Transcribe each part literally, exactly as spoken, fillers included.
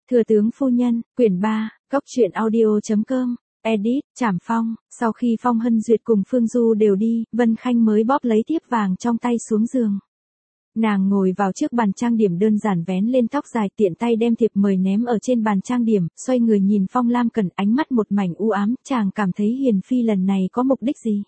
Thừa tướng phu nhân, quyển ba, góc truyện audio.com, edit, Trảm Phong. Sau khi Phong Hân Duyệt cùng Phương Du đều đi, Vân Khanh mới bóp lấy thiếp vàng trong tay xuống giường. Nàng ngồi vào trước bàn trang điểm đơn giản vén lên tóc dài, tiện tay đem thiệp mời ném ở trên bàn trang điểm, xoay người nhìn Phong Lam Cẩn, ánh mắt một mảnh u ám. Chàng cảm thấy Hiền Phi lần này có mục đích gì?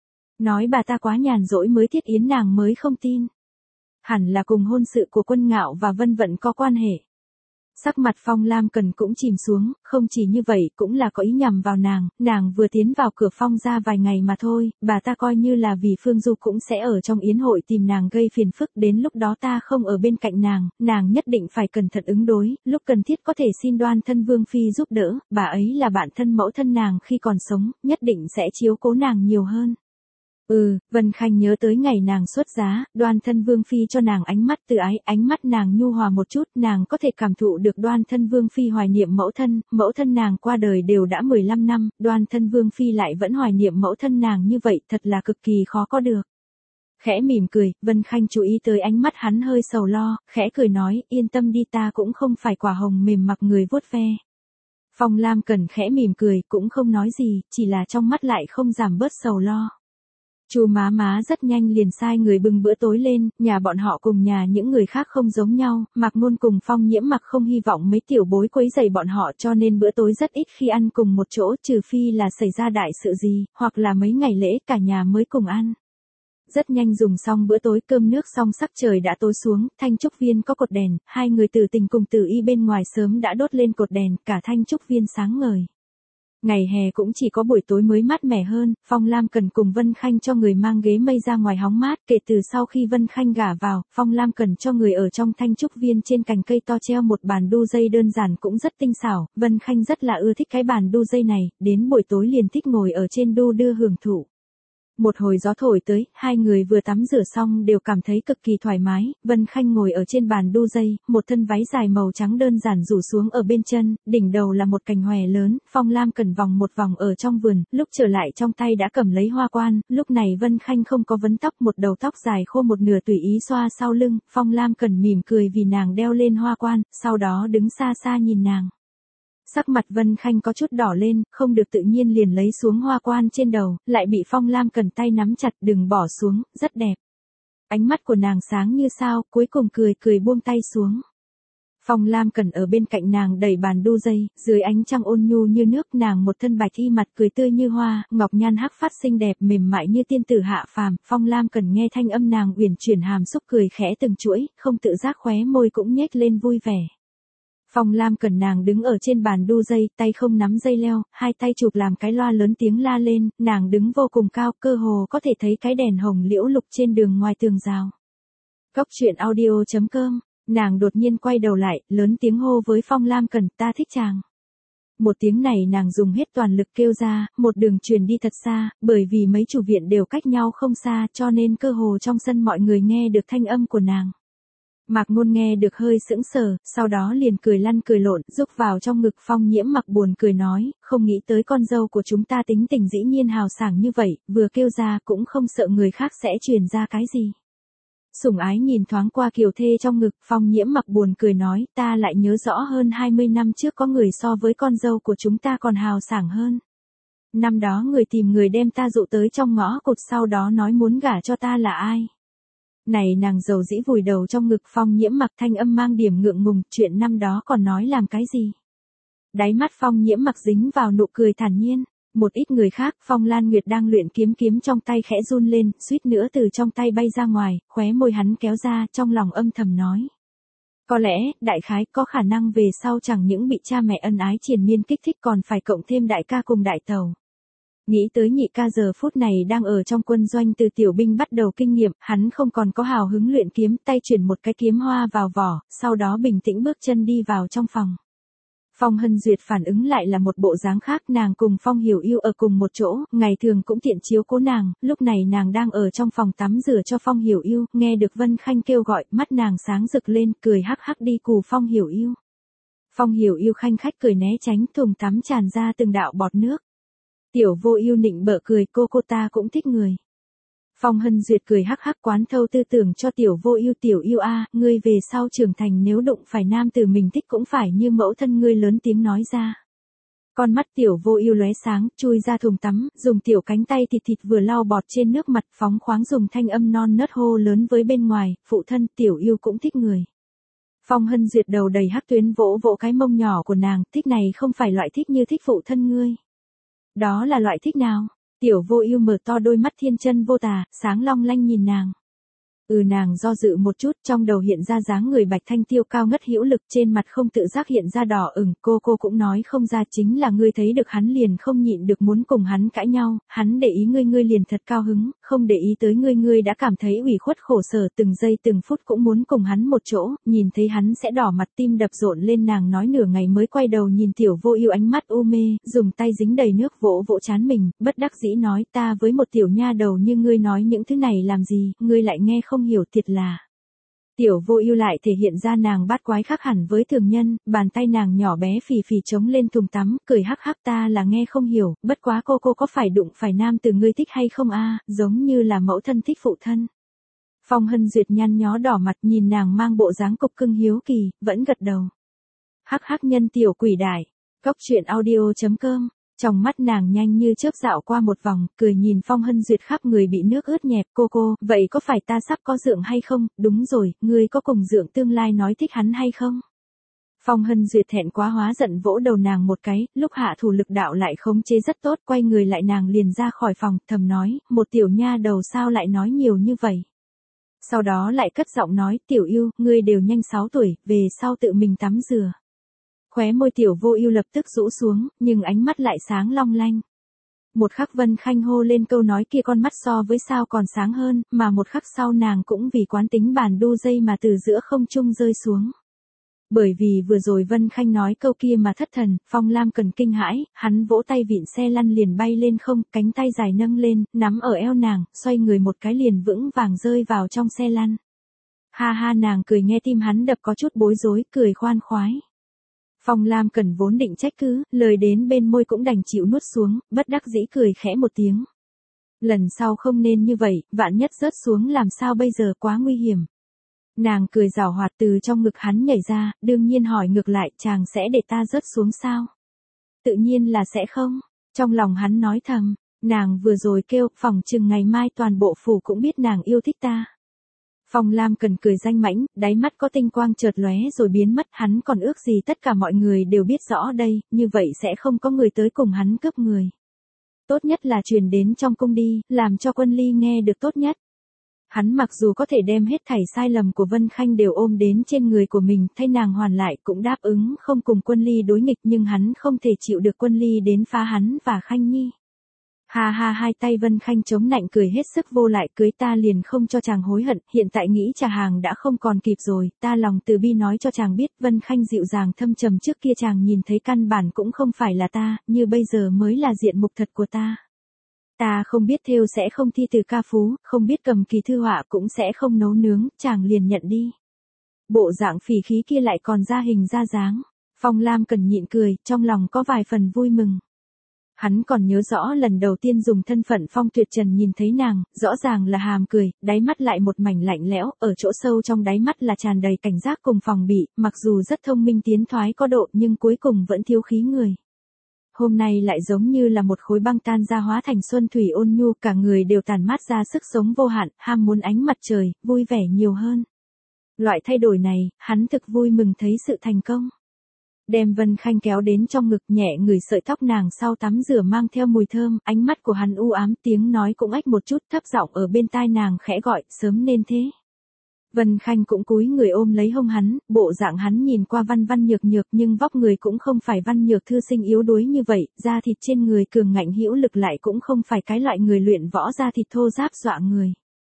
Nói bà ta quá nhàn rỗi mới thiết yến nàng mới không tin. Hẳn là cùng hôn sự của Quân Ngạo và Vân Vận có quan hệ. Sắc mặt Phong Lam Cần cũng chìm xuống, không chỉ như vậy cũng là có ý nhằm vào nàng, nàng vừa tiến vào cửa Phong ra vài ngày mà thôi, bà ta coi như là vì Phương Du cũng sẽ ở trong yến hội tìm nàng gây phiền phức, đến lúc đó ta không ở bên cạnh nàng, nàng nhất định phải cẩn thận ứng đối, lúc cần thiết có thể xin Đoan Thân Vương Phi giúp đỡ, bà ấy là bạn thân mẫu thân nàng khi còn sống, nhất định sẽ chiếu cố nàng nhiều hơn. Ừ, Vân Khanh nhớ tới ngày nàng xuất giá, Đoan Thân Vương Phi cho nàng ánh mắt từ ái, ánh mắt nàng nhu hòa một chút, nàng có thể cảm thụ được Đoan Thân Vương Phi hoài niệm mẫu thân, mẫu thân nàng qua đời đều đã mười lăm năm, Đoan Thân Vương Phi lại vẫn hoài niệm mẫu thân nàng như vậy, thật là cực kỳ khó có được. Khẽ mỉm cười, Vân Khanh chú ý tới ánh mắt hắn hơi sầu lo, khẽ cười nói, yên tâm đi, ta cũng không phải quả hồng mềm mặc người vuốt ve. Phong Lam Cần khẽ mỉm cười, cũng không nói gì, chỉ là trong mắt lại không giảm bớt sầu lo. Chu má má rất nhanh liền sai người bưng bữa tối lên, nhà bọn họ cùng nhà những người khác không giống nhau, Mạc Ngôn cùng Phong Nhiễm Mặc không hy vọng mấy tiểu bối quấy rầy bọn họ, cho nên bữa tối rất ít khi ăn cùng một chỗ, trừ phi là xảy ra đại sự gì, hoặc là mấy ngày lễ cả nhà mới cùng ăn. Rất nhanh dùng xong bữa tối, cơm nước xong, sắc trời đã tối xuống, Thanh Trúc Viên có cột đèn, hai người Tử Tình cùng Tử Y bên ngoài sớm đã đốt lên cột đèn, cả Thanh Trúc Viên sáng ngời. Ngày hè cũng chỉ có buổi tối mới mát mẻ hơn, Phong Lam Cần cùng Vân Khanh cho người mang ghế mây ra ngoài hóng mát, kể từ sau khi Vân Khanh gả vào, Phong Lam Cần cho người ở trong Thanh Trúc Viên trên cành cây to treo một bàn đu dây đơn giản cũng rất tinh xảo, Vân Khanh rất là ưa thích cái bàn đu dây này, đến buổi tối liền thích ngồi ở trên đu đưa hưởng thụ. Một hồi gió thổi tới, hai người vừa tắm rửa xong đều cảm thấy cực kỳ thoải mái, Vân Khanh ngồi ở trên bàn đu dây, một thân váy dài màu trắng đơn giản rủ xuống ở bên chân, đỉnh đầu là một cành hòe lớn, Phong Lam Cần vòng một vòng ở trong vườn, lúc trở lại trong tay đã cầm lấy hoa quan, lúc này Vân Khanh không có vấn tóc, một đầu tóc dài khô một nửa tùy ý xoa sau lưng, Phong Lam Cần mỉm cười vì nàng đeo lên hoa quan, sau đó đứng xa xa nhìn nàng. Sắc mặt Vân Khanh có chút đỏ lên, không được tự nhiên liền lấy xuống hoa quan trên đầu, lại bị Phong Lam Cần tay nắm chặt, đừng bỏ xuống, rất đẹp. Ánh mắt của nàng sáng như sao, cuối cùng cười cười buông tay xuống. Phong Lam Cần ở bên cạnh nàng đẩy bàn đu dây, dưới ánh trăng ôn nhu như nước, nàng một thân bạch y, mặt cười tươi như hoa, ngọc nhan hắc phát xinh đẹp mềm mại như tiên tử hạ phàm, Phong Lam Cần nghe thanh âm nàng uyển chuyển hàm xúc cười khẽ từng chuỗi, không tự giác khóe môi cũng nhếch lên vui vẻ. Phong Lam Cần nàng đứng ở trên bàn đu dây, tay không nắm dây leo, hai tay chụp làm cái loa lớn tiếng la lên, nàng đứng vô cùng cao, cơ hồ có thể thấy cái đèn hồng liễu lục trên đường ngoài tường rào. Góc truyện audio.com, nàng đột nhiên quay đầu lại, lớn tiếng hô với Phong Lam Cần, ta thích chàng. Một tiếng này nàng dùng hết toàn lực kêu ra, một đường truyền đi thật xa, bởi vì mấy chủ viện đều cách nhau không xa, cho nên cơ hồ trong sân mọi người nghe được thanh âm của nàng. Mạc Ngôn nghe được hơi sững sờ, sau đó liền cười lăn cười lộn, rúc vào trong ngực Phong Nhiễm Mặc buồn cười nói, không nghĩ tới con dâu của chúng ta tính tình dĩ nhiên hào sảng như vậy, vừa kêu ra cũng không sợ người khác sẽ truyền ra cái gì. Sủng ái nhìn thoáng qua kiều thê trong ngực, Phong Nhiễm Mặc buồn cười nói, ta lại nhớ rõ hơn hai mươi năm trước có người so với con dâu của chúng ta còn hào sảng hơn. Năm đó người tìm người đem ta dụ tới trong ngõ cụt, sau đó nói muốn gả cho ta là ai. Này nàng dầu dĩ vùi đầu trong ngực, Phong Nhiễm Mặc thanh âm mang điểm ngượng ngùng, chuyện năm đó còn nói làm cái gì. Đáy mắt Phong Nhiễm Mặc dính vào nụ cười thản nhiên. Một ít người khác, Phong Lan Nguyệt đang luyện kiếm, kiếm trong tay khẽ run lên, suýt nữa từ trong tay bay ra ngoài, khóe môi hắn kéo ra, trong lòng âm thầm nói. Có lẽ, đại khái, có khả năng về sau chẳng những bị cha mẹ ân ái triền miên kích thích còn phải cộng thêm đại ca cùng đại tẩu. Nghĩ tới nhị ca giờ phút này đang ở trong quân doanh từ tiểu binh bắt đầu kinh nghiệm, hắn không còn có hào hứng luyện kiếm, tay chuyển một cái kiếm hoa vào vỏ, sau đó bình tĩnh bước chân đi vào trong phòng. Phong Hân Duyệt phản ứng lại là một bộ dáng khác, nàng cùng Phong Hiểu Yêu ở cùng một chỗ, ngày thường cũng tiện chiếu cố nàng, lúc này nàng đang ở trong phòng tắm rửa cho Phong Hiểu Yêu, nghe được Vân Khanh kêu gọi, mắt nàng sáng rực lên, cười hắc hắc đi cù Phong Hiểu Yêu. Phong Hiểu Yêu khanh khách cười né tránh, thùng tắm tràn ra từng đạo bọt nước. Tiểu Vô Ưu nịnh bợ cười, cô cô ta cũng thích người. Phong Hân Duyệt cười hắc hắc quán thâu tư tưởng cho Tiểu Vô Ưu, Tiểu Ưu a, ngươi về sau trưởng thành nếu đụng phải nam tử mình thích cũng phải như mẫu thân ngươi lớn tiếng nói ra. Con mắt Tiểu Vô Ưu lóe sáng, chui ra thùng tắm, dùng tiểu cánh tay thịt thịt vừa lau bọt trên nước mặt, phóng khoáng dùng thanh âm non nớt hô lớn với bên ngoài, phụ thân, Tiểu Ưu cũng thích người. Phong Hân Duyệt đầu đầy hắc tuyến vỗ vỗ cái mông nhỏ của nàng, thích này không phải loại thích như thích phụ thân ngươi. Đó là loại thích nào? Tiểu Vô Ưu mở to đôi mắt thiên chân vô tà, sáng long lanh nhìn nàng. Ừ nàng do dự một chút, trong đầu hiện ra dáng người bạch thanh tiêu cao ngất hữu lực, trên mặt không tự giác hiện ra đỏ ửng, cô cô cũng nói không ra, chính là ngươi thấy được hắn liền không nhịn được muốn cùng hắn cãi nhau, hắn để ý ngươi ngươi liền thật cao hứng, không để ý tới ngươi ngươi đã cảm thấy ủy khuất khổ sở, từng giây từng phút cũng muốn cùng hắn một chỗ, nhìn thấy hắn sẽ đỏ mặt, tim đập rộn lên, nàng nói nửa ngày mới quay đầu nhìn Tiểu Vô Ưu ánh mắt u mê, dùng tay dính đầy nước vỗ vỗ trán mình, bất đắc dĩ nói, ta với một tiểu nha đầu như ngươi nói những thứ này làm gì, ngươi lại nghe không hiểu, thiệt là. Tiểu Vô Ưu lại thể hiện ra nàng bát quái khác hẳn với thường nhân, bàn tay nàng nhỏ bé phì phì chống lên thùng tắm, cười hắc hắc, ta là nghe không hiểu, bất quá cô cô có phải đụng phải nam từ ngươi thích hay không a, giống như là mẫu thân thích phụ thân. Phong Hân Duyệt nhăn nhó đỏ mặt nhìn nàng mang bộ dáng cục cưng hiếu kỳ, vẫn gật đầu. Hắc hắc nhân tiểu quỷ đại, cốc truyện audio chấm com. Trong mắt nàng nhanh như chớp dạo qua một vòng, cười nhìn Phong Hân Duyệt khắp người bị nước ướt nhẹp, cô cô, vậy có phải ta sắp có dượng hay không, đúng rồi, ngươi có cùng dượng tương lai nói thích hắn hay không? Phong Hân Duyệt thẹn quá hóa giận vỗ đầu nàng một cái, lúc hạ thủ lực đạo lại khống chế rất tốt, quay người lại nàng liền ra khỏi phòng, thầm nói, một tiểu nha đầu sao lại nói nhiều như vậy? Sau đó lại cất giọng nói, Tiểu Ưu, ngươi đều nhanh sáu tuổi, về sau tự mình tắm rửa. Khóe môi Tiểu Vô Ưu lập tức rũ xuống, nhưng ánh mắt lại sáng long lanh. Một khắc Vân Khanh hô lên câu nói kia con mắt so với sao còn sáng hơn, mà một khắc sau nàng cũng vì quán tính bàn đu dây mà từ giữa không trung rơi xuống. Bởi vì vừa rồi Vân Khanh nói câu kia mà thất thần, Phong Lam Cần kinh hãi, hắn vỗ tay vịn xe lăn liền bay lên không, cánh tay dài nâng lên, nắm ở eo nàng, xoay người một cái liền vững vàng rơi vào trong xe lăn. Ha ha nàng cười nghe tim hắn đập có chút bối rối, cười khoan khoái. Phong Lam Cần vốn định trách cứ, lời đến bên môi cũng đành chịu nuốt xuống, bất đắc dĩ cười khẽ một tiếng. Lần sau không nên như vậy, vạn nhất rớt xuống làm sao bây giờ, quá nguy hiểm. Nàng cười giảo hoạt từ trong ngực hắn nhảy ra, đương nhiên hỏi ngược lại, chàng sẽ để ta rớt xuống sao? Tự nhiên là sẽ không. Trong lòng hắn nói thầm, nàng vừa rồi kêu, phỏng chừng ngày mai toàn bộ phủ cũng biết nàng yêu thích ta. Phong Lam Cần cười danh mãnh, đáy mắt có tinh quang chợt lóe rồi biến mất, hắn còn ước gì tất cả mọi người đều biết rõ đây, như vậy sẽ không có người tới cùng hắn cướp người. Tốt nhất là truyền đến trong cung đi, làm cho Quân Ly nghe được tốt nhất. Hắn mặc dù có thể đem hết thảy sai lầm của Vân Khanh đều ôm đến trên người của mình, thay nàng hoàn lại cũng đáp ứng không cùng Quân Ly đối nghịch, nhưng hắn không thể chịu được Quân Ly đến phá hắn và Khanh Nhi. Ha ha, hai tay Vân Khanh chống nạnh cười hết sức vô lại, cưới ta liền không cho chàng hối hận, hiện tại nghĩ trả hàng đã không còn kịp rồi, ta lòng từ bi nói cho chàng biết, Vân Khanh dịu dàng thâm trầm trước kia chàng nhìn thấy căn bản cũng không phải là ta, như bây giờ mới là diện mục thật của ta. Ta không biết thêu sẽ không thi từ ca phú, không biết cầm kỳ thư họa cũng sẽ không nấu nướng, chàng liền nhận đi. Bộ dạng phỉ khí kia lại còn ra hình ra dáng. Phong Lam Cần nhịn cười, trong lòng có vài phần vui mừng. Hắn còn nhớ rõ lần đầu tiên dùng thân phận Phong Tuyệt Trần nhìn thấy nàng, rõ ràng là hàm cười, đáy mắt lại một mảnh lạnh lẽo, ở chỗ sâu trong đáy mắt là tràn đầy cảnh giác cùng phòng bị, mặc dù rất thông minh tiến thoái có độ nhưng cuối cùng vẫn thiếu khí người. Hôm nay lại giống như là một khối băng tan ra hóa thành xuân thủy ôn nhu, cả người đều tản mát ra sức sống vô hạn, ham muốn ánh mặt trời, vui vẻ nhiều hơn. Loại thay đổi này, hắn thực vui mừng thấy sự thành công. Đem Vân Khanh kéo đến trong ngực nhẹ ngửi sợi tóc nàng sau tắm rửa mang theo mùi thơm, ánh mắt của hắn u ám, tiếng nói cũng ách một chút, thấp giọng ở bên tai nàng khẽ gọi, sớm nên thế. Vân Khanh cũng cúi người ôm lấy hông hắn, bộ dạng hắn nhìn qua văn văn nhược nhược nhưng vóc người cũng không phải văn nhược thư sinh yếu đuối như vậy, da thịt trên người cường ngạnh hữu lực lại cũng không phải cái loại người luyện võ da thịt thô ráp dọa người.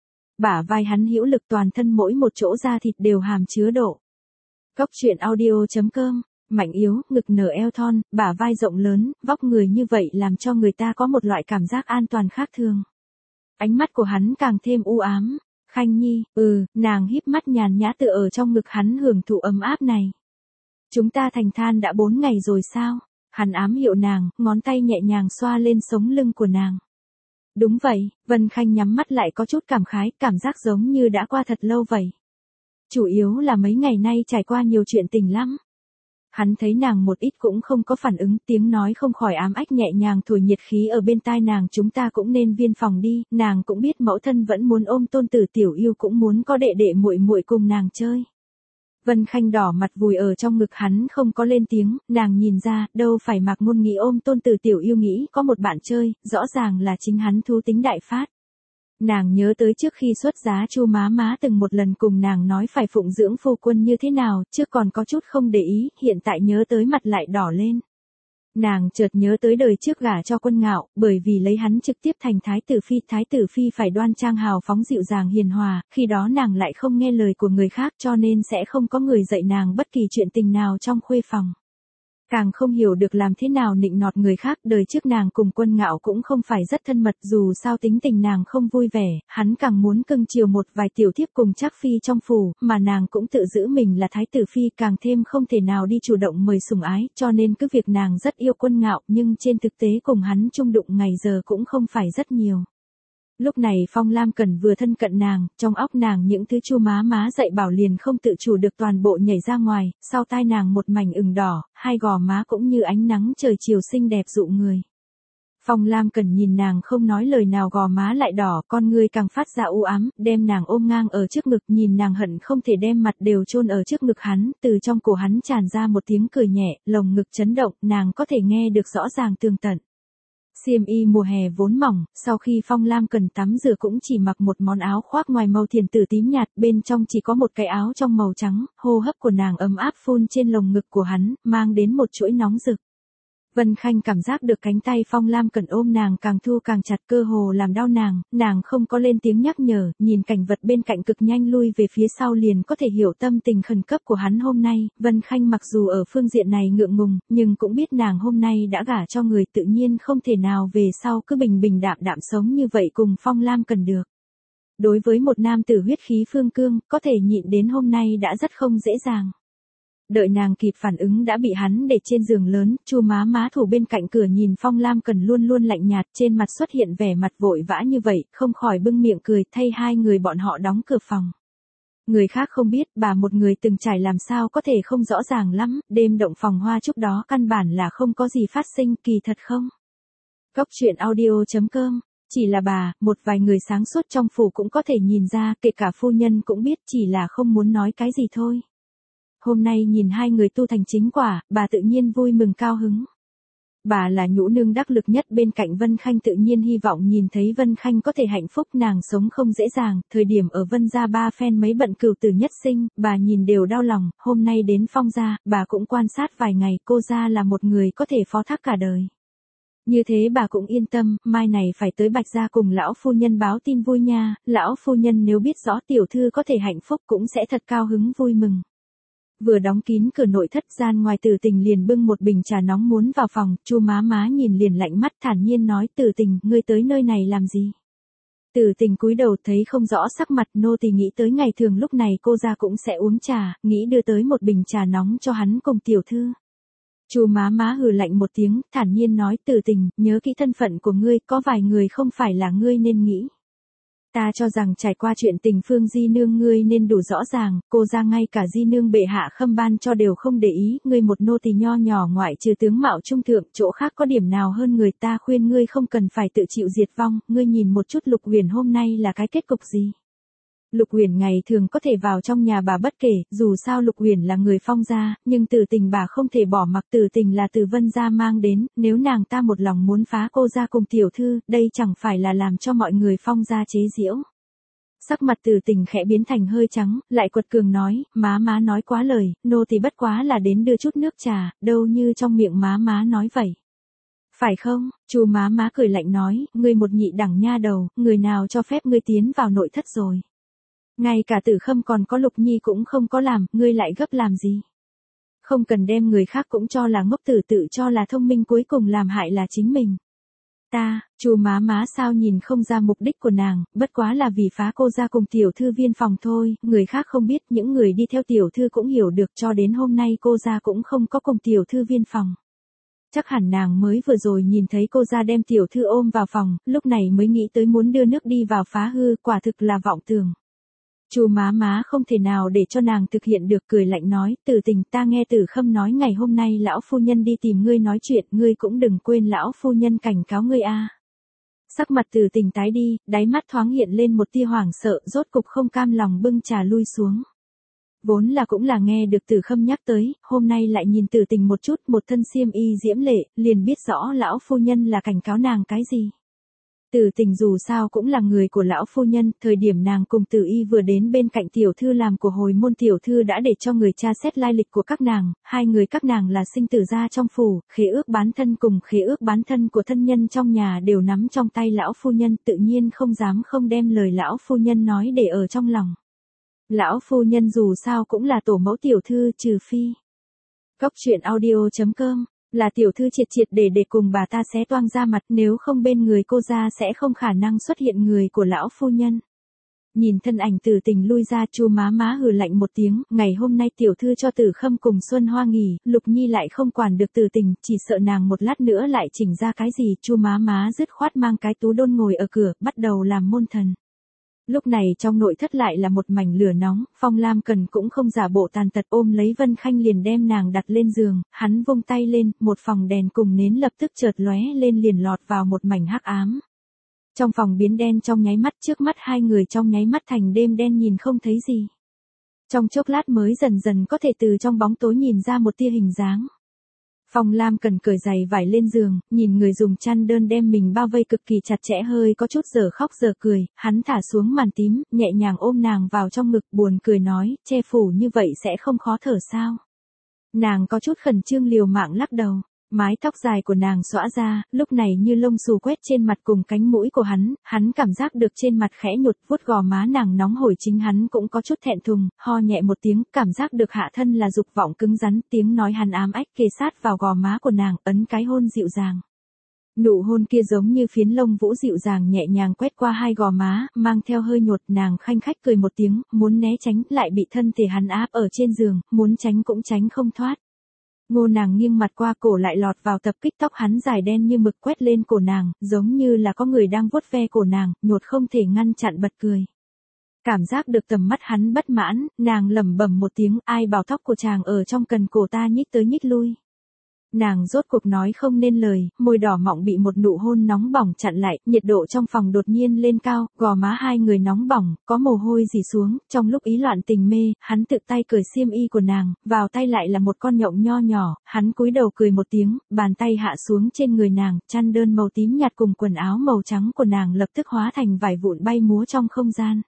Bả vai hắn hữu lực, toàn thân mỗi một chỗ da thịt đều hàm chứa độ. Cốc truyện audio chấm com. Mạnh yếu, ngực nở eo thon, bả vai rộng lớn, vóc người như vậy làm cho người ta có một loại cảm giác an toàn khác thường. Ánh mắt của hắn càng thêm u ám. Khanh Nhi, ừ, nàng híp mắt nhàn nhã tựa ở trong ngực hắn hưởng thụ ấm áp này. Chúng ta thành than đã bốn ngày rồi sao? Hắn ám hiệu nàng, ngón tay nhẹ nhàng xoa lên sống lưng của nàng. Đúng vậy, Vân Khanh nhắm mắt lại có chút cảm khái, cảm giác giống như đã qua thật lâu vậy. Chủ yếu là mấy ngày nay trải qua nhiều chuyện tình lắm. Hắn thấy nàng một ít cũng không có phản ứng, tiếng nói không khỏi ám ách nhẹ nhàng thổi nhiệt khí ở bên tai nàng, chúng ta cũng nên viên phòng đi, nàng cũng biết mẫu thân vẫn muốn ôm tôn tử Tiểu Yêu, cũng muốn có đệ đệ muội muội cùng nàng chơi. Vân Khanh đỏ mặt vùi ở trong ngực hắn không có lên tiếng, nàng nhìn ra, đâu phải Mạc Ngôn nghĩ ôm tôn tử Tiểu Yêu nghĩ có một bạn chơi, rõ ràng là chính hắn thú tính đại phát. Nàng nhớ tới trước khi xuất giá Chu má má từng một lần cùng nàng nói phải phụng dưỡng phu quân như thế nào, trước còn có chút không để ý, hiện tại nhớ tới mặt lại đỏ lên. Nàng chợt nhớ tới đời trước gả cho Quân Ngạo, bởi vì lấy hắn trực tiếp thành thái tử phi, thái tử phi phải đoan trang hào phóng dịu dàng hiền hòa, khi đó nàng lại không nghe lời của người khác cho nên sẽ không có người dạy nàng bất kỳ chuyện tình nào trong khuê phòng. Càng không hiểu được làm thế nào nịnh nọt người khác, đời trước nàng cùng Quân Ngạo cũng không phải rất thân mật, dù sao tính tình nàng không vui vẻ, hắn càng muốn cưng chiều một vài tiểu thiếp cùng Trác phi trong phủ, mà nàng cũng tự giữ mình là thái tử phi, càng thêm không thể nào đi chủ động mời sủng ái, cho nên cứ việc nàng rất yêu Quân Ngạo, nhưng trên thực tế cùng hắn chung đụng ngày giờ cũng không phải rất nhiều. Lúc này Phong Lam Cần vừa thân cận nàng, trong óc nàng những thứ Chu má má dạy bảo liền không tự chủ được toàn bộ nhảy ra ngoài, sau tai nàng một mảnh ửng đỏ, hai gò má cũng như ánh nắng trời chiều xinh đẹp dụ người. Phong Lam Cần nhìn nàng không nói lời nào, gò má lại đỏ, con ngươi càng phát ra u ám, đem nàng ôm ngang ở trước ngực, nhìn nàng hận không thể đem mặt đều chôn ở trước ngực hắn, từ trong cổ hắn tràn ra một tiếng cười nhẹ, lồng ngực chấn động, nàng có thể nghe được rõ ràng tường tận. Xiêm y mùa hè vốn mỏng, sau khi Phong Lam Cần tắm rửa cũng chỉ mặc một món áo khoác ngoài màu thiền tử tím nhạt, bên trong chỉ có một cái áo trong màu trắng, hô hấp của nàng ấm áp phun trên lồng ngực của hắn, mang đến một chuỗi nóng rực. Vân Khanh cảm giác được cánh tay Phong Lam Cần ôm nàng càng thu càng chặt, cơ hồ làm đau nàng, nàng không có lên tiếng nhắc nhở, nhìn cảnh vật bên cạnh cực nhanh lui về phía sau liền có thể hiểu tâm tình khẩn cấp của hắn hôm nay. Vân Khanh mặc dù ở phương diện này ngượng ngùng, nhưng cũng biết nàng hôm nay đã gả cho người, tự nhiên không thể nào về sau cứ bình bình đạm đạm sống như vậy cùng Phong Lam Cần được. Đối với một nam tử huyết khí phương cương, có thể nhịn đến hôm nay đã rất không dễ dàng. Đợi nàng kịp phản ứng đã bị hắn để trên giường lớn, Chu má má thủ bên cạnh cửa nhìn Phong Lam Cần luôn luôn lạnh nhạt, trên mặt xuất hiện vẻ mặt vội vã như vậy, không khỏi bưng miệng cười, thay hai người bọn họ đóng cửa phòng. Người khác không biết, bà một người từng trải làm sao có thể không rõ ràng lắm, đêm động phòng hoa chúc đó căn bản là không có gì phát sinh, kỳ thật không? Góc truyện audio chấm com. Chỉ là bà, một vài người sáng suốt trong phủ cũng có thể nhìn ra, kể cả phu nhân cũng biết, chỉ là không muốn nói cái gì thôi. Hôm nay nhìn hai người tu thành chính quả, bà tự nhiên vui mừng cao hứng. Bà là nhũ nương đắc lực nhất bên cạnh Vân Khanh, tự nhiên hy vọng nhìn thấy Vân Khanh có thể hạnh phúc, nàng sống không dễ dàng, thời điểm ở Vân gia ba phen mấy bận cửu tử nhất sinh, bà nhìn đều đau lòng, hôm nay đến Phong gia, bà cũng quan sát vài ngày, cô gia là một người có thể phó thác cả đời. Như thế bà cũng yên tâm, mai này phải tới Bạch gia cùng lão phu nhân báo tin vui nha, lão phu nhân nếu biết rõ tiểu thư có thể hạnh phúc cũng sẽ thật cao hứng vui mừng. Vừa đóng kín cửa nội thất, gian ngoài Tử Tình liền bưng một bình trà nóng muốn vào phòng, Chu má má nhìn liền lạnh mắt, thản nhiên nói, Tử Tình, ngươi tới nơi này làm gì? Tử Tình cúi đầu thấy không rõ sắc mặt, nô tỳ nghĩ tới ngày thường lúc này cô ra cũng sẽ uống trà, nghĩ đưa tới một bình trà nóng cho hắn cùng tiểu thư. Chu má má hừ lạnh một tiếng, thản nhiên nói, Tử Tình, nhớ kỹ thân phận của ngươi, có vài người không phải là ngươi nên nghĩ. Ta cho rằng trải qua chuyện tình Phương Di Nương ngươi nên đủ rõ ràng, cô ra ngay cả Di Nương bệ hạ khâm ban cho đều không để ý, ngươi một nô tỳ nho nhỏ ngoại trừ tướng mạo trung thượng, chỗ khác có điểm nào hơn người, ta khuyên ngươi không cần phải tự chịu diệt vong, ngươi nhìn một chút Lục Huyền hôm nay là cái kết cục gì. Lục Huyền ngày thường có thể vào trong nhà bà bất kể, dù sao Lục Huyền là người Phong gia, nhưng Tử Tình bà không thể bỏ mặc, Tử Tình là từ Vân gia mang đến, nếu nàng ta một lòng muốn phá cô gia cùng tiểu thư, đây chẳng phải là làm cho mọi người Phong gia chế giễu. Sắc mặt Tử Tình khẽ biến thành hơi trắng, lại quật cường nói, má má nói quá lời, nô tỳ bất quá là đến đưa chút nước trà, đâu như trong miệng má má nói vậy. Phải không? Chu má má cười lạnh nói, ngươi một nhị đẳng nha đầu, người nào cho phép ngươi tiến vào nội thất rồi. Ngay cả Tử Khâm còn có Lục Nhi cũng không có làm, ngươi lại gấp làm gì? Không cần đem người khác cũng cho là ngốc, tử tự cho là thông minh, cuối cùng làm hại là chính mình. Ta, Chu má má sao nhìn không ra mục đích của nàng, bất quá là vì phá cô ra cùng tiểu thư viên phòng thôi, người khác không biết, những người đi theo tiểu thư cũng hiểu được, cho đến hôm nay cô ra cũng không có cùng tiểu thư viên phòng. Chắc hẳn nàng mới vừa rồi nhìn thấy cô ra đem tiểu thư ôm vào phòng, lúc này mới nghĩ tới muốn đưa nước đi vào phá hư, quả thực là vọng tưởng. Chu má má không thể nào để cho nàng thực hiện được, cười lạnh nói, Tử Tình, ta nghe Tử Khâm nói ngày hôm nay lão phu nhân đi tìm ngươi nói chuyện, ngươi cũng đừng quên lão phu nhân cảnh cáo ngươi a. Sắc mặt Tử Tình tái đi, đáy mắt thoáng hiện lên một tia hoảng sợ, rốt cục không cam lòng bưng trà lui xuống. Vốn là cũng là nghe được Tử Khâm nhắc tới, hôm nay lại nhìn Tử Tình một chút, một thân xiêm y diễm lệ, liền biết rõ lão phu nhân là cảnh cáo nàng cái gì. Tử Tình dù sao cũng là người của lão phu nhân, thời điểm nàng cùng Tử Y vừa đến bên cạnh tiểu thư làm của hồi môn, tiểu thư đã để cho người tra xét lai lịch của các nàng, hai người các nàng là sinh tử gia trong phủ, khế ước bán thân cùng khế ước bán thân của thân nhân trong nhà đều nắm trong tay lão phu nhân, tự nhiên không dám không đem lời lão phu nhân nói để ở trong lòng. Lão phu nhân dù sao cũng là tổ mẫu tiểu thư, trừ phi. Góc truyện audio chấm com là tiểu thư triệt triệt để để cùng bà ta xé toang ra mặt, nếu không bên người cô ra sẽ không khả năng xuất hiện người của lão phu nhân. Nhìn thân ảnh Tử Tình lui ra, Chu má má hừ lạnh một tiếng, ngày hôm nay tiểu thư cho Tử Khâm cùng Xuân Hoa nghỉ, Lục Nhi lại không quản được Tử Tình, chỉ sợ nàng một lát nữa lại chỉnh ra cái gì, Chu má má dứt khoát mang cái tú đôn ngồi ở cửa, bắt đầu làm môn thần. Lúc này trong nội thất lại là một mảnh lửa nóng, Phong Lam Cần cũng không giả bộ tàn tật, ôm lấy Vân Khanh liền đem nàng đặt lên giường, hắn vung tay lên, một phòng đèn cùng nến lập tức chợt lóe lên liền lọt vào một mảnh hắc ám. Trong phòng biến đen trong nháy mắt, trước mắt hai người trong nháy mắt thành đêm đen nhìn không thấy gì. Trong chốc lát mới dần dần có thể từ trong bóng tối nhìn ra một tia hình dáng. Phong Lam Cần cởi giày vải lên giường, nhìn người dùng chăn đơn đem mình bao vây cực kỳ chặt chẽ, hơi có chút giờ khóc giờ cười, hắn thả xuống màn tím, nhẹ nhàng ôm nàng vào trong ngực, buồn cười nói, che phủ như vậy sẽ không khó thở sao? Nàng có chút khẩn trương liều mạng lắc đầu. Mái tóc dài của nàng xõa ra, lúc này như lông xù quét trên mặt cùng cánh mũi của hắn, hắn cảm giác được trên mặt khẽ nhột, vuốt gò má nàng nóng hổi, chính hắn cũng có chút thẹn thùng, ho nhẹ một tiếng, cảm giác được hạ thân là dục vọng cứng rắn, tiếng nói hắn ám ách kề sát vào gò má của nàng, ấn cái hôn dịu dàng. Nụ hôn kia giống như phiến lông vũ dịu dàng nhẹ nhàng quét qua hai gò má, mang theo hơi nhột, nàng khanh khách cười một tiếng, muốn né tránh, lại bị thân thể hắn áp ở trên giường, muốn tránh cũng tránh không thoát. Ngô nàng nghiêng mặt qua, cổ lại lọt vào tập kích, tóc hắn dài đen như mực quét lên cổ nàng, giống như là có người đang vuốt ve cổ nàng, nhột không thể ngăn chặn bật cười. Cảm giác được tầm mắt hắn bất mãn, nàng lẩm bẩm một tiếng, ai bảo tóc của chàng ở trong cần cổ ta nhích tới nhích lui. Nàng rốt cuộc nói không nên lời, môi đỏ mọng bị một nụ hôn nóng bỏng chặn lại, nhiệt độ trong phòng đột nhiên lên cao, gò má hai người nóng bỏng, có mồ hôi rỉ xuống, trong lúc ý loạn tình mê, hắn tự tay cởi xiêm y của nàng, vào tay lại là một con nhộng nho nhỏ, hắn cúi đầu cười một tiếng, bàn tay hạ xuống trên người nàng, chăn đơn màu tím nhạt cùng quần áo màu trắng của nàng lập tức hóa thành vải vụn bay múa trong không gian.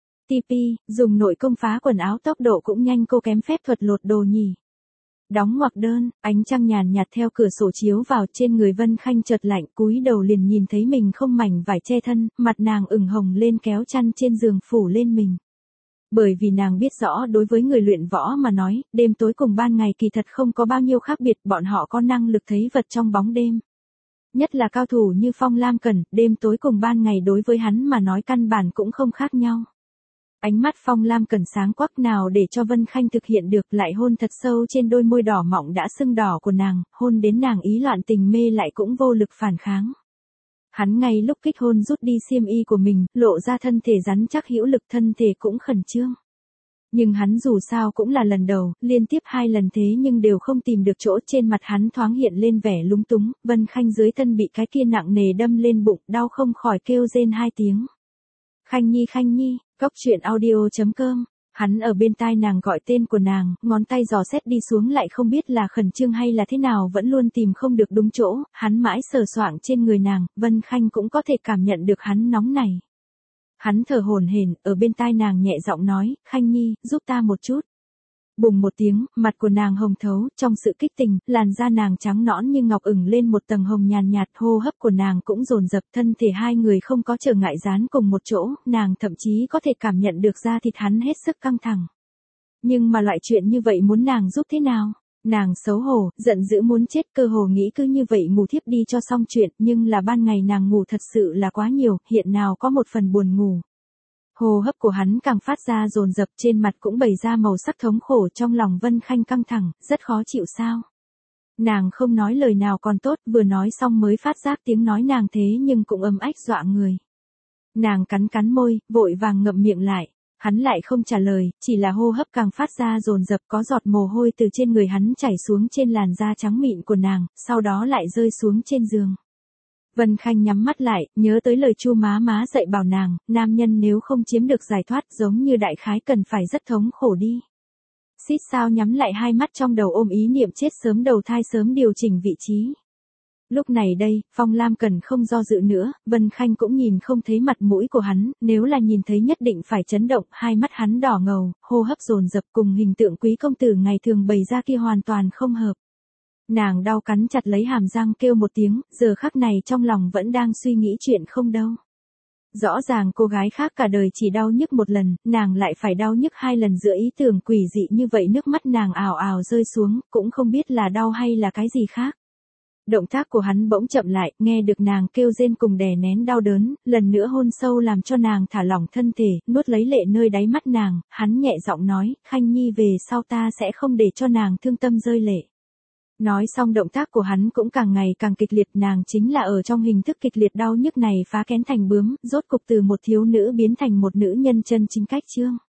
Tipi, dùng nội công phá quần áo tốc độ cũng nhanh, cô kém phép thuật lột đồ nhỉ. Đóng ngoặc đơn, ánh trăng nhàn nhạt theo cửa sổ chiếu vào, trên người Vân Khanh chợt lạnh, cúi đầu liền nhìn thấy mình không mảnh vải che thân, mặt nàng ửng hồng lên, kéo chăn trên giường phủ lên mình. Bởi vì nàng biết rõ đối với người luyện võ mà nói, đêm tối cùng ban ngày kỳ thật không có bao nhiêu khác biệt, bọn họ có năng lực thấy vật trong bóng đêm. Nhất là cao thủ như Phong Lam Cần, đêm tối cùng ban ngày đối với hắn mà nói căn bản cũng không khác nhau. Ánh mắt Phong Lam Cần sáng quắc, nào để cho Vân Khanh thực hiện được, lại hôn thật sâu trên đôi môi đỏ mọng đã sưng đỏ của nàng, hôn đến nàng ý loạn tình mê lại cũng vô lực phản kháng. Hắn ngay lúc kích hôn rút đi xiêm y của mình, lộ ra thân thể rắn chắc hữu lực, thân thể cũng khẩn trương. Nhưng hắn dù sao cũng là lần đầu, liên tiếp hai lần thế nhưng đều không tìm được chỗ, trên mặt hắn thoáng hiện lên vẻ lúng túng, Vân Khanh dưới thân bị cái kia nặng nề đâm lên bụng, đau không khỏi kêu rên hai tiếng. Khanh Nhi, Khanh Nhi. Góc truyện audio chấm com, hắn ở bên tai nàng gọi tên của nàng, ngón tay dò xét đi xuống, lại không biết là khẩn trương hay là thế nào vẫn luôn tìm không được đúng chỗ, hắn mãi sờ soạng trên người nàng, Vân Khanh cũng có thể cảm nhận được hắn nóng này. Hắn thở hổn hển, ở bên tai nàng nhẹ giọng nói, Khanh Nhi, giúp ta một chút. Bùng một tiếng, mặt của nàng hồng thấu, trong sự kích tình, làn da nàng trắng nõn như ngọc ửng lên một tầng hồng nhàn nhạt, hô hấp của nàng cũng dồn dập, thân thể hai người không có trở ngại dán cùng một chỗ, nàng thậm chí có thể cảm nhận được da thịt hắn hết sức căng thẳng. Nhưng mà loại chuyện như vậy muốn nàng giúp thế nào? Nàng xấu hổ, giận dữ muốn chết, cơ hồ nghĩ cứ như vậy ngủ thiếp đi cho xong chuyện, nhưng là ban ngày nàng ngủ thật sự là quá nhiều, hiện nào có một phần buồn ngủ. Hô hấp của hắn càng phát ra dồn dập, trên mặt cũng bày ra màu sắc thống khổ, trong lòng Vân Khanh căng thẳng, rất khó chịu sao. Nàng không nói lời nào còn tốt, vừa nói xong mới phát giác tiếng nói nàng thế nhưng cũng âm ách dọa người. Nàng cắn cắn môi, vội vàng ngậm miệng lại. Hắn lại không trả lời, chỉ là hô hấp càng phát ra dồn dập, có giọt mồ hôi từ trên người hắn chảy xuống trên làn da trắng mịn của nàng, sau đó lại rơi xuống trên giường. Vân Khanh nhắm mắt lại, nhớ tới lời Chu má má dạy bảo nàng, nam nhân nếu không chiếm được giải thoát giống như đại khái cần phải rất thống khổ đi. Xít sao nhắm lại hai mắt trong đầu ôm ý niệm chết sớm đầu thai sớm điều chỉnh vị trí. Lúc này đây, Phong Lam Cần không do dự nữa, Vân Khanh cũng nhìn không thấy mặt mũi của hắn, nếu là nhìn thấy nhất định phải chấn động, hai mắt hắn đỏ ngầu, hô hấp dồn dập cùng hình tượng quý công tử ngày thường bày ra kia hoàn toàn không hợp. Nàng đau cắn chặt lấy hàm răng kêu một tiếng, giờ khắc này trong lòng vẫn đang suy nghĩ chuyện không đâu. Rõ ràng cô gái khác cả đời chỉ đau nhức một lần, nàng lại phải đau nhức hai lần giữa ý tưởng quỷ dị như vậy, nước mắt nàng ào ào rơi xuống, cũng không biết là đau hay là cái gì khác. Động tác của hắn bỗng chậm lại, nghe được nàng kêu rên cùng đè nén đau đớn, lần nữa hôn sâu làm cho nàng thả lỏng thân thể, nuốt lấy lệ nơi đáy mắt nàng, hắn nhẹ giọng nói, Khanh Nhi về sau ta sẽ không để cho nàng thương tâm rơi lệ. Nói xong động tác của hắn cũng càng ngày càng kịch liệt, nàng chính là ở trong hình thức kịch liệt đau nhức này phá kén thành bướm, rốt cục từ một thiếu nữ biến thành một nữ nhân chân chính cách chương.